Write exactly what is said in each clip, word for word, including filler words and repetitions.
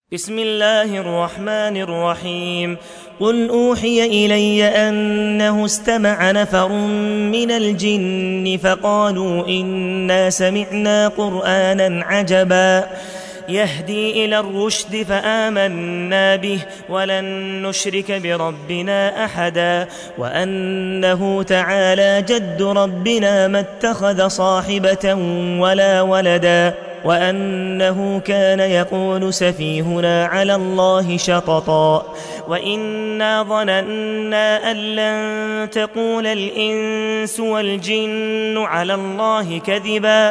بسم الله الرحمن الرحيم قل أوحي إلي أنه استمع نفر من الجن فقالوا إنا سمعنا قرآنا عجبا يهدي إلى الرشد فآمنا به ولن نشرك بربنا أحدا وأنه تعالى جد ربنا ما اتخذ صاحبة ولا ولدا وأنه كان يقول سفيهنا على الله شططا وإنا ظننا أن لن تقول الإنس والجن على الله كذبا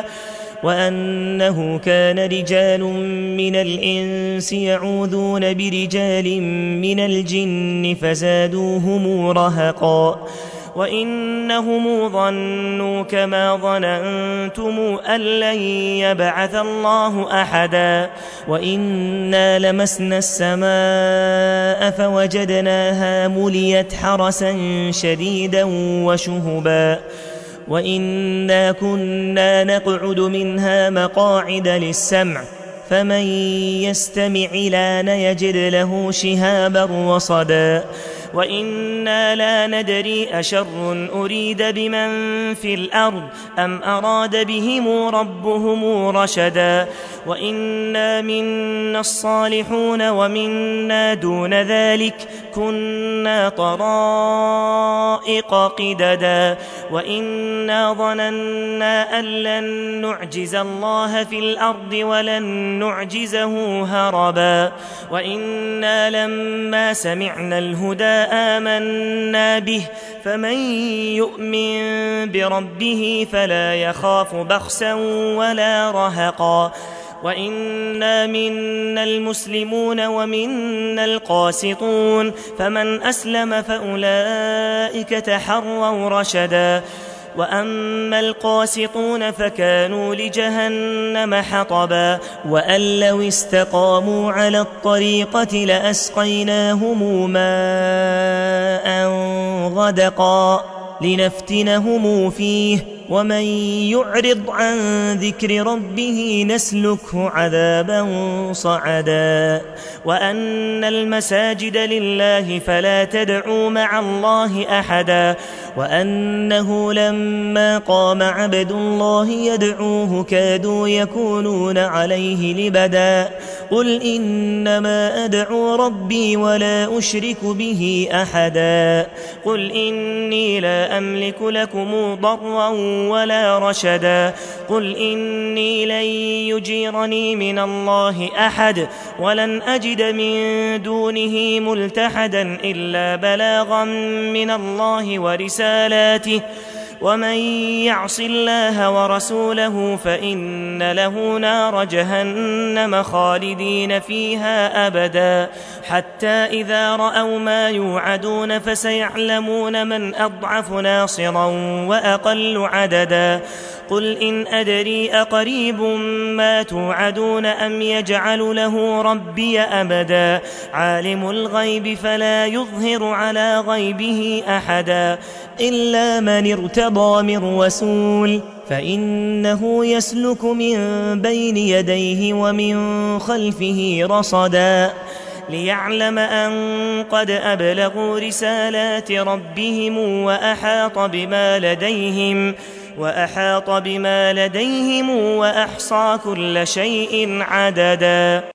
وأنه كان رجال من الإنس يعوذون برجال من الجن فزادوهم رهقا وإنهم ظنوا كما ظننتم أن لن يبعث الله أحدا وإنا لمسنا السماء فوجدناها مليت حرسا شديدا وشهبا وإنا كنا نقعد منها مقاعد للسمع فمن يستمع الآن يجد له شهابا رصدا وإنا لا ندري أشر أريد بمن في الأرض أم أراد بهم ربهم رشدا وإنا منا الصالحون ومنا دون ذلك كنا طرائق قددا وإنا ظننا أن لن نعجز الله في الأرض ولن نعجزه هربا وإنا لما سمعنا الهدى آمنا به فمن يؤمن بربه فلا يخاف بخسا ولا رهقا وإنا منا المسلمون ومنا القاسطون فمن أسلم فأولئك تحروا رشدا وأما القاسطون فكانوا لجهنم حطبا وأن لو استقاموا على الطريقة لأسقيناهم ماء غدقا لنفتنهم فيه ومن يعرض عن ذكر ربه نسلكه عذابا صعدا وأن المساجد لله فلا تدعوا مع الله أحدا وأنه لما قام عبد الله يدعوه كادوا يكونون عليه لبدا قل إنما أدعو ربي ولا أشرك به أحدا قل إني لا أملك لكم ضرا ولا رشدا قل إني لن يجيرني من الله أحد ولن أجد من دونه ملتحدا إلا بلاغا من الله ورسالاته ومن يعص الله ورسوله فإن له نار جهنم خالدين فيها أبدا حتى إذا رأوا ما يوعدون فسيعلمون من أضعف ناصرا وأقل عددا قل إن أدري أقريب ما توعدون أم يجعل له ربي أبدا عالم الغيب فلا يظهر على غيبه أحدا إلا من ارتضى من رسول فإنه يسلك من بين يديه ومن خلفه رصدا ليعلم أن قد أبلغوا رسالات ربهم وأحاط بما لديهم وأحاط بما لديهم وأحصى كل شيء عددا.